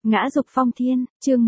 Ngã dục phong thiên, chương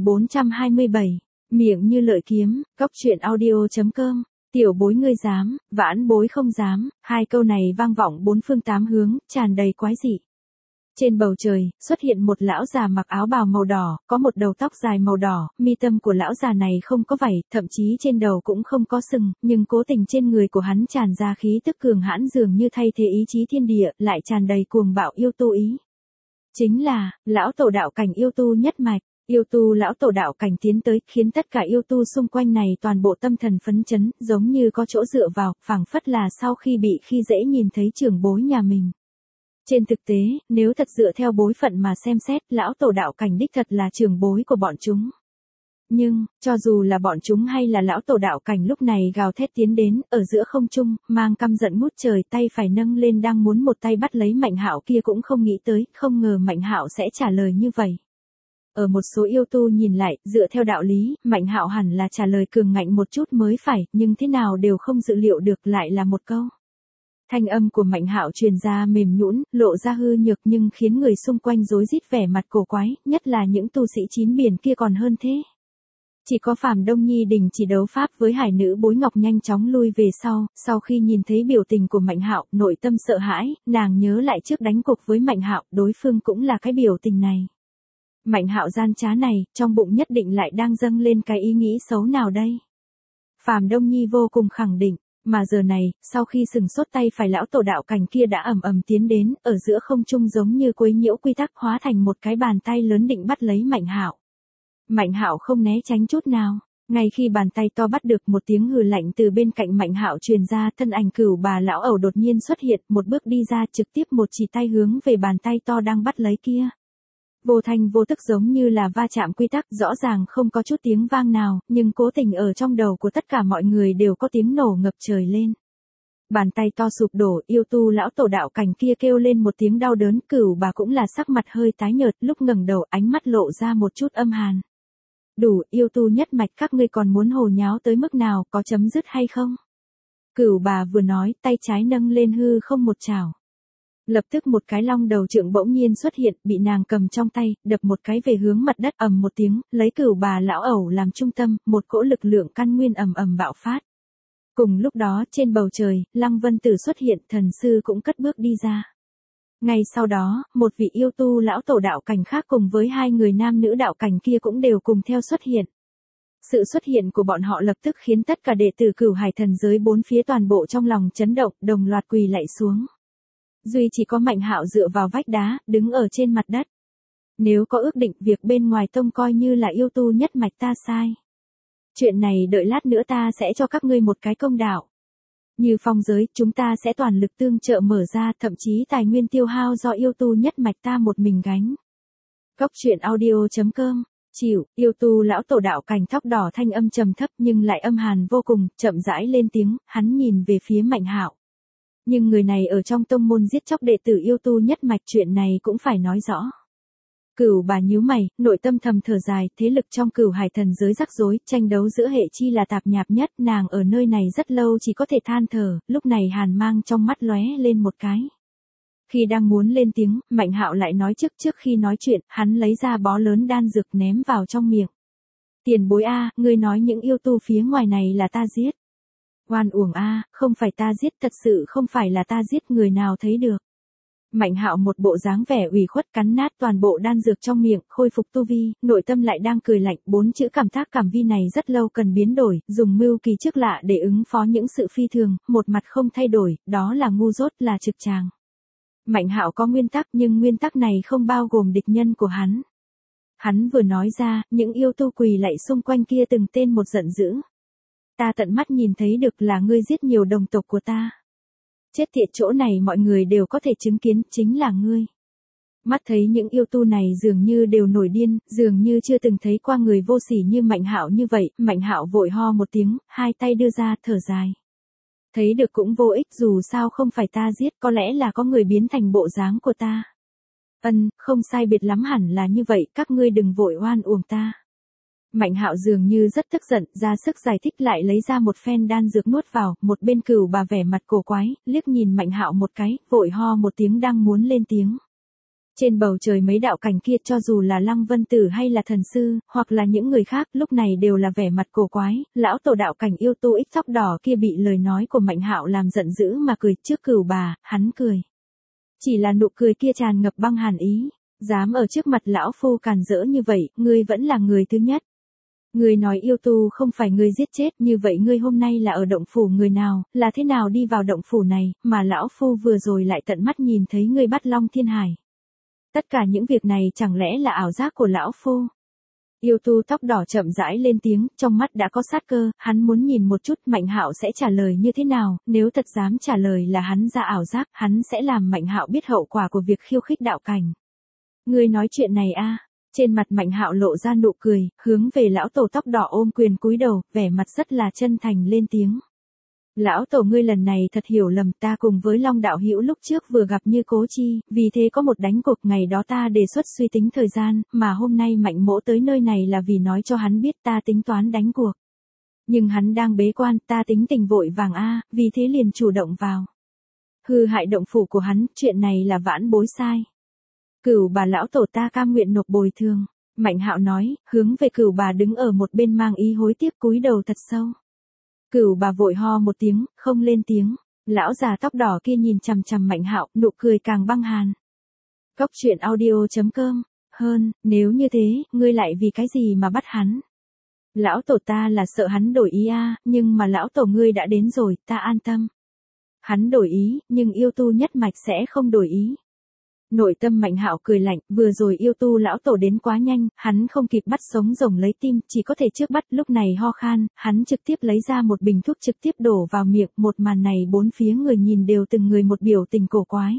1427, miệng như lợi kiếm, cóc truyện audio.com, tiểu bối ngươi dám, vãn bối không dám, hai câu này vang vọng bốn phương tám hướng, tràn đầy quái dị. Trên bầu trời, xuất hiện một lão già mặc áo bào màu đỏ, có một đầu tóc dài màu đỏ, mi tâm của lão già này không có vảy, thậm chí trên đầu cũng không có sừng, nhưng cố tình trên người của hắn tràn ra khí tức cường hãn dường như thay thế ý chí thiên địa, lại tràn đầy cuồng bạo yêu tu ý. Chính là, lão tổ đạo cảnh yêu tu nhất mạch, yêu tu lão tổ đạo cảnh tiến tới, khiến tất cả yêu tu xung quanh này toàn bộ tâm thần phấn chấn, giống như có chỗ dựa vào, phảng phất là sau khi bị khi dễ nhìn thấy trưởng bối nhà mình. Trên thực tế, nếu thật dựa theo bối phận mà xem xét, lão tổ đạo cảnh đích thật là trưởng bối của bọn chúng. Nhưng, cho dù là bọn chúng hay là lão tổ đạo cảnh lúc này gào thét tiến đến, ở giữa không trung, mang căm giận ngút trời, tay phải nâng lên đang muốn một tay bắt lấy Mạnh Hạo kia cũng không nghĩ tới, không ngờ Mạnh Hạo sẽ trả lời như vậy. Ở một số yêu tu nhìn lại, dựa theo đạo lý, Mạnh Hạo hẳn là trả lời cường ngạnh một chút mới phải, nhưng thế nào đều không dự liệu được lại là một câu. Thanh âm của Mạnh Hạo truyền ra mềm nhũn, lộ ra hư nhược nhưng khiến người xung quanh rối rít vẻ mặt cổ quái, nhất là những tu sĩ chín biển kia còn hơn thế. Chỉ có Phàm Đông Nhi đình chỉ đấu pháp với hải nữ bối ngọc nhanh chóng lui về sau khi nhìn thấy biểu tình của Mạnh Hạo, nội tâm sợ hãi, nàng nhớ lại trước đánh cuộc với Mạnh Hạo, đối phương cũng là cái biểu tình này. Mạnh Hạo gian trá này, trong bụng nhất định lại đang dâng lên cái ý nghĩ xấu nào đây? Phàm Đông Nhi vô cùng khẳng định. Mà giờ này, sau khi sừng sốt tay phải lão tổ đạo cảnh kia đã ầm ầm tiến đến, ở giữa không trung giống như quấy nhiễu quy tắc hóa thành một cái bàn tay lớn định bắt lấy Mạnh Hạo. Mạnh Hạo không né tránh chút nào, ngay khi bàn tay to bắt được một tiếng hừ lạnh từ bên cạnh Mạnh Hạo truyền ra, thân ảnh Cửu Bà lão ẩu đột nhiên xuất hiện, một bước đi ra trực tiếp một chỉ tay hướng về bàn tay to đang bắt lấy kia. Vô thanh vô tức giống như là va chạm quy tắc, rõ ràng không có chút tiếng vang nào, nhưng cố tình ở trong đầu của tất cả mọi người đều có tiếng nổ ngập trời lên. Bàn tay to sụp đổ, yêu tu lão tổ đạo cảnh kia kêu lên một tiếng đau đớn, Cửu Bà cũng là sắc mặt hơi tái nhợt, lúc ngẩng đầu ánh mắt lộ ra một chút âm hàn. Đủ, yêu tu nhất mạch các ngươi còn muốn hồ nháo tới mức nào, có chấm dứt hay không? Cửu Bà vừa nói, tay trái nâng lên hư không một chảo. Lập tức một cái long đầu trượng bỗng nhiên xuất hiện, bị nàng cầm trong tay, đập một cái về hướng mặt đất, ầm một tiếng, lấy Cửu Bà lão ẩu làm trung tâm, một cỗ lực lượng căn nguyên ầm ầm bạo phát. Cùng lúc đó, trên bầu trời, Lăng Vân Tử xuất hiện, thần sư cũng cất bước đi ra. Ngay sau đó, một vị yêu tu lão tổ đạo cảnh khác cùng với hai người nam nữ đạo cảnh kia cũng đều cùng theo xuất hiện. Sự xuất hiện của bọn họ lập tức khiến tất cả đệ tử Cửu Hải thần giới bốn phía toàn bộ trong lòng chấn động, đồng loạt quỳ lạy xuống. Duy chỉ có Mạnh Hạo dựa vào vách đá, đứng ở trên mặt đất. Nếu có ước định, việc bên ngoài tông coi như là yêu tu nhất mạch ta sai. Chuyện này đợi lát nữa ta sẽ cho các ngươi một cái công đạo. Như phong giới, chúng ta sẽ toàn lực tương trợ mở ra, thậm chí tài nguyên tiêu hao do yêu tu nhất mạch ta một mình gánh. Cóc truyện audio.com, chịu, yêu tu lão tổ đạo cảnh tóc đỏ thanh âm trầm thấp nhưng lại âm hàn vô cùng, chậm rãi lên tiếng, hắn nhìn về phía Mạnh Hạo. Nhưng người này ở trong tông môn giết chóc đệ tử yêu tu nhất mạch, chuyện này cũng phải nói rõ. Cửu Bà nhíu mày, nội tâm thầm thở dài, thế lực trong Cửu Hải thần giới rắc rối, tranh đấu giữa hệ chi là tạp nhạp nhất, nàng ở nơi này rất lâu chỉ có thể than thở, lúc này hàn mang trong mắt lóe lên một cái. Khi đang muốn lên tiếng, Mạnh Hạo lại nói trước khi nói chuyện, hắn lấy ra bó lớn đan dược ném vào trong miệng. Tiền bối a, ngươi nói những yêu tu phía ngoài này là ta giết. Oan uổng a, không phải ta giết, thật sự không phải là ta giết, người nào thấy được. Mạnh Hạo một bộ dáng vẻ ủy khuất cắn nát toàn bộ đan dược trong miệng, khôi phục tu vi, nội tâm lại đang cười lạnh, bốn chữ cảm thác cảm vi này rất lâu cần biến đổi, dùng mưu kỳ trước lạ để ứng phó những sự phi thường, một mặt không thay đổi, đó là ngu dốt, là trực tràng. Mạnh Hạo có nguyên tắc nhưng nguyên tắc này không bao gồm địch nhân của hắn. Hắn vừa nói ra, những yêu tu quỳ lạy xung quanh kia từng tên một giận dữ. Ta tận mắt nhìn thấy được là ngươi giết nhiều đồng tộc của ta. Chết tiệt, chỗ này mọi người đều có thể chứng kiến, chính là ngươi. Mắt thấy những yêu tu này dường như đều nổi điên, dường như chưa từng thấy qua người vô sỉ như Mạnh Hạo như vậy, Mạnh Hạo vội ho một tiếng, hai tay đưa ra, thở dài. Thấy được cũng vô ích, dù sao không phải ta giết, có lẽ là có người biến thành bộ dáng của ta. Không sai biệt lắm, hẳn là như vậy, các ngươi đừng vội oan uổng ta. Mạnh Hạo dường như rất tức giận, ra sức giải thích, lại lấy ra một phen đan dược nuốt vào, một bên Cửu Bà vẻ mặt cổ quái, liếc nhìn Mạnh Hạo một cái, vội ho một tiếng đang muốn lên tiếng. Trên bầu trời mấy đạo cảnh kia cho dù là Lăng Vân Tử hay là thần sư, hoặc là những người khác lúc này đều là vẻ mặt cổ quái, lão tổ đạo cảnh yêu tu ích tóc đỏ kia bị lời nói của Mạnh Hạo làm giận dữ mà cười trước Cửu Bà, hắn cười. Chỉ là nụ cười kia tràn ngập băng hàn ý, dám ở trước mặt lão phu càn rỡ như vậy, ngươi vẫn là người thứ nhất. Ngươi nói yêu tu không phải ngươi giết chết, như vậy ngươi hôm nay là ở động phủ người nào, là thế nào đi vào động phủ này, mà lão phu vừa rồi lại tận mắt nhìn thấy ngươi bắt Long Thiên Hải. Tất cả những việc này chẳng lẽ là ảo giác của lão phu? Yêu tu tóc đỏ chậm rãi lên tiếng, trong mắt đã có sát cơ, hắn muốn nhìn một chút Mạnh Hạo sẽ trả lời như thế nào, nếu thật dám trả lời là hắn ra ảo giác, hắn sẽ làm Mạnh Hạo biết hậu quả của việc khiêu khích đạo cảnh. Ngươi nói chuyện này a? Trên mặt Mạnh Hạo lộ ra nụ cười, hướng về lão tổ tóc đỏ ôm quyền cúi đầu, vẻ mặt rất là chân thành lên tiếng. Lão tổ ngươi lần này thật hiểu lầm, ta cùng với Long đạo hữu lúc trước vừa gặp như cố chi, vì thế có một đánh cuộc, ngày đó ta đề xuất suy tính thời gian, mà hôm nay Mạnh mỗ tới nơi này là vì nói cho hắn biết ta tính toán đánh cuộc. Nhưng hắn đang bế quan, ta tính tình vội vàng vì thế liền chủ động vào. Hư hại động phủ của hắn, chuyện này là vãn bối sai. Cửu Bà lão tổ ta cam nguyện nộp bồi thường. Mạnh Hạo nói, hướng về Cửu Bà đứng ở một bên mang ý hối tiếc cúi đầu thật sâu. Cửu Bà vội ho một tiếng, không lên tiếng. Lão già tóc đỏ kia nhìn chằm chằm Mạnh Hạo, nụ cười càng băng hàn. Cốc truyện audio.com. Hơn, nếu như thế, ngươi lại vì cái gì mà bắt hắn? Lão tổ ta là sợ hắn đổi ý nhưng mà lão tổ ngươi đã đến rồi, ta an tâm. Hắn đổi ý, nhưng yêu tu nhất mạch sẽ không đổi ý. Nội tâm Mạnh Hạo cười lạnh, vừa rồi yêu tu lão tổ đến quá nhanh, hắn không kịp bắt sống rồng lấy tim, chỉ có thể trước bắt, lúc này ho khan, hắn trực tiếp lấy ra một bình thuốc trực tiếp đổ vào miệng, một màn này bốn phía người nhìn đều từng người một biểu tình cổ quái.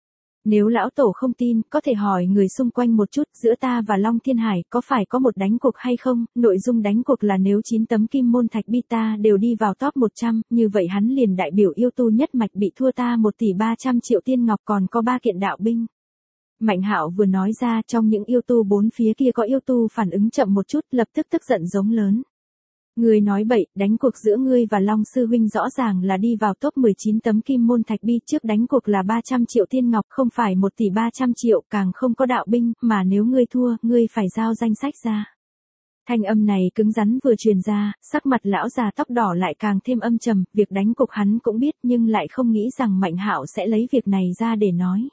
Nếu lão tổ không tin, có thể hỏi người xung quanh một chút, giữa ta và Long Thiên Hải có phải có một đánh cuộc hay không, nội dung đánh cuộc là nếu 9 tấm kim môn thạch bi ta đều đi vào top 100, như vậy hắn liền đại biểu yêu tu nhất mạch bị thua ta 1 tỷ 300 triệu tiên ngọc còn có 3 kiện đạo binh. Mạnh Hạo vừa nói ra, trong những yêu tu bốn phía kia có yêu tu phản ứng chậm một chút, lập tức tức giận giống lớn. Ngươi nói bậy, đánh cuộc giữa ngươi và Long sư huynh rõ ràng là đi vào top 19 tấm kim môn thạch bi, trước đánh cuộc là 300 triệu tiên ngọc, không phải 1 tỷ 300 triệu, càng không có đạo binh, mà nếu ngươi thua, ngươi phải giao danh sách ra. Thanh âm này cứng rắn vừa truyền ra, sắc mặt lão già tóc đỏ lại càng thêm âm trầm, việc đánh cuộc hắn cũng biết nhưng lại không nghĩ rằng Mạnh Hạo sẽ lấy việc này ra để nói.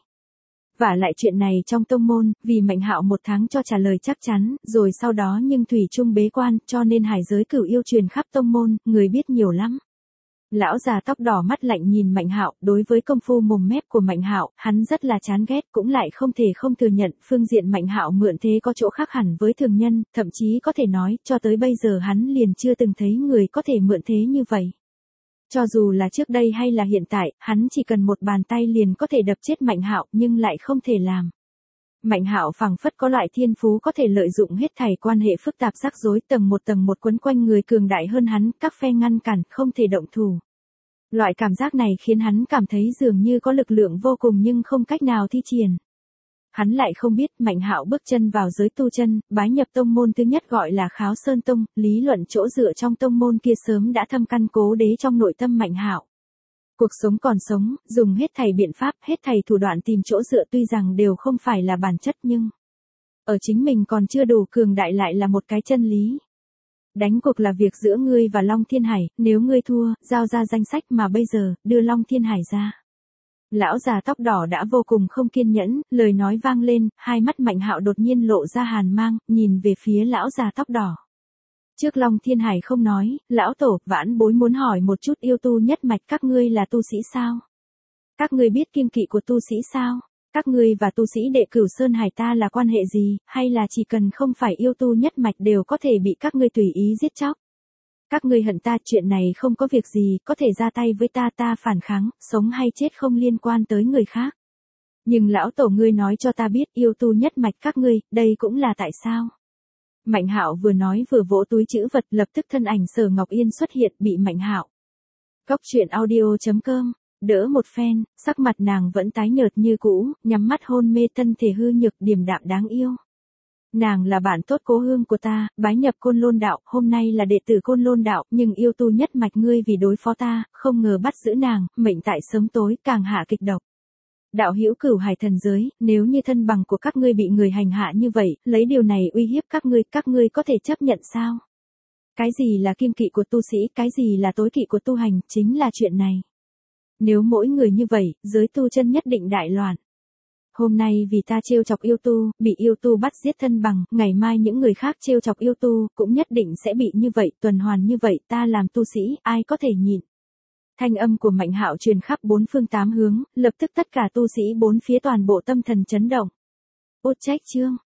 Và lại chuyện này trong tông môn, vì Mạnh Hạo 1 tháng cho trả lời chắc chắn, rồi sau đó nhưng thủy chung bế quan, cho nên hải giới cửu yêu truyền khắp tông môn, người biết nhiều lắm. Lão già tóc đỏ mắt lạnh nhìn Mạnh Hạo, đối với công phu mồm mép của Mạnh Hạo, hắn rất là chán ghét, cũng lại không thể không thừa nhận, phương diện Mạnh Hạo mượn thế có chỗ khác hẳn với thường nhân, thậm chí có thể nói, cho tới bây giờ hắn liền chưa từng thấy người có thể mượn thế như vậy. Cho dù là trước đây hay là hiện tại, hắn chỉ cần một bàn tay liền có thể đập chết Mạnh Hạo, nhưng lại không thể làm. Mạnh Hạo phảng phất có loại thiên phú có thể lợi dụng hết thảy quan hệ phức tạp rắc rối tầng một quấn quanh người cường đại hơn hắn, các phe ngăn cản, không thể động thủ. Loại cảm giác này khiến hắn cảm thấy dường như có lực lượng vô cùng nhưng không cách nào thi triển. Hắn lại không biết, Mạnh Hạo bước chân vào giới tu chân, bái nhập tông môn thứ nhất gọi là Kháo Sơn Tông, lý luận chỗ dựa trong tông môn kia sớm đã thâm căn cố đế trong nội tâm Mạnh Hạo. Cuộc sống còn sống, dùng hết thảy biện pháp, hết thảy thủ đoạn tìm chỗ dựa tuy rằng đều không phải là bản chất nhưng ở chính mình còn chưa đủ cường đại lại là một cái chân lý. Đánh cuộc là việc giữa ngươi và Long Thiên Hải, nếu ngươi thua, giao ra danh sách mà bây giờ, đưa Long Thiên Hải ra. Lão già tóc đỏ đã vô cùng không kiên nhẫn, lời nói vang lên, hai mắt Mạnh Hạo đột nhiên lộ ra hàn mang, nhìn về phía lão già tóc đỏ. Trước Long Thiên Hải không nói, lão tổ, vãn bối muốn hỏi một chút yêu tu nhất mạch các ngươi là tu sĩ sao? Các ngươi biết kiêng kỵ của tu sĩ sao? Các ngươi và tu sĩ đệ Cửu Sơn Hải ta là quan hệ gì, hay là chỉ cần không phải yêu tu nhất mạch đều có thể bị các ngươi tùy ý giết chóc? Các ngươi hận ta, chuyện này không có việc gì, có thể ra tay với ta, ta phản kháng, sống hay chết không liên quan tới người khác. Nhưng lão tổ ngươi nói cho ta biết yêu tu nhất mạch các ngươi, đây cũng là tại sao? Mạnh Hạo vừa nói vừa vỗ túi trữ vật, lập tức thân ảnh Sở Ngọc Yên xuất hiện, bị Mạnh Hạo. Cốc truyện audio.com, đỡ một phen, sắc mặt nàng vẫn tái nhợt như cũ, nhắm mắt hôn mê, thân thể hư nhược, điềm đạm đáng yêu. Nàng là bạn tốt cố hương của ta, bái nhập Côn Lôn đạo, hôm nay là đệ tử Côn Lôn đạo, nhưng yêu tu nhất mạch ngươi vì đối phó ta, không ngờ bắt giữ nàng, mệnh tại sớm tối, càng hạ kịch độc. Đạo hữu Cửu Hải thần giới, nếu như thân bằng của các ngươi bị người hành hạ như vậy, lấy điều này uy hiếp các ngươi có thể chấp nhận sao? Cái gì là kiêng kỵ của tu sĩ, cái gì là tối kỵ của tu hành, chính là chuyện này. Nếu mỗi người như vậy, giới tu chân nhất định đại loạn. Hôm nay vì ta trêu chọc yêu tu, bị yêu tu bắt giết thân bằng, ngày mai những người khác trêu chọc yêu tu, cũng nhất định sẽ bị như vậy, tuần hoàn như vậy, ta làm tu sĩ, ai có thể nhịn. Thanh âm của Mạnh Hạo truyền khắp bốn phương tám hướng, lập tức tất cả tu sĩ bốn phía toàn bộ tâm thần chấn động. Út trách chương,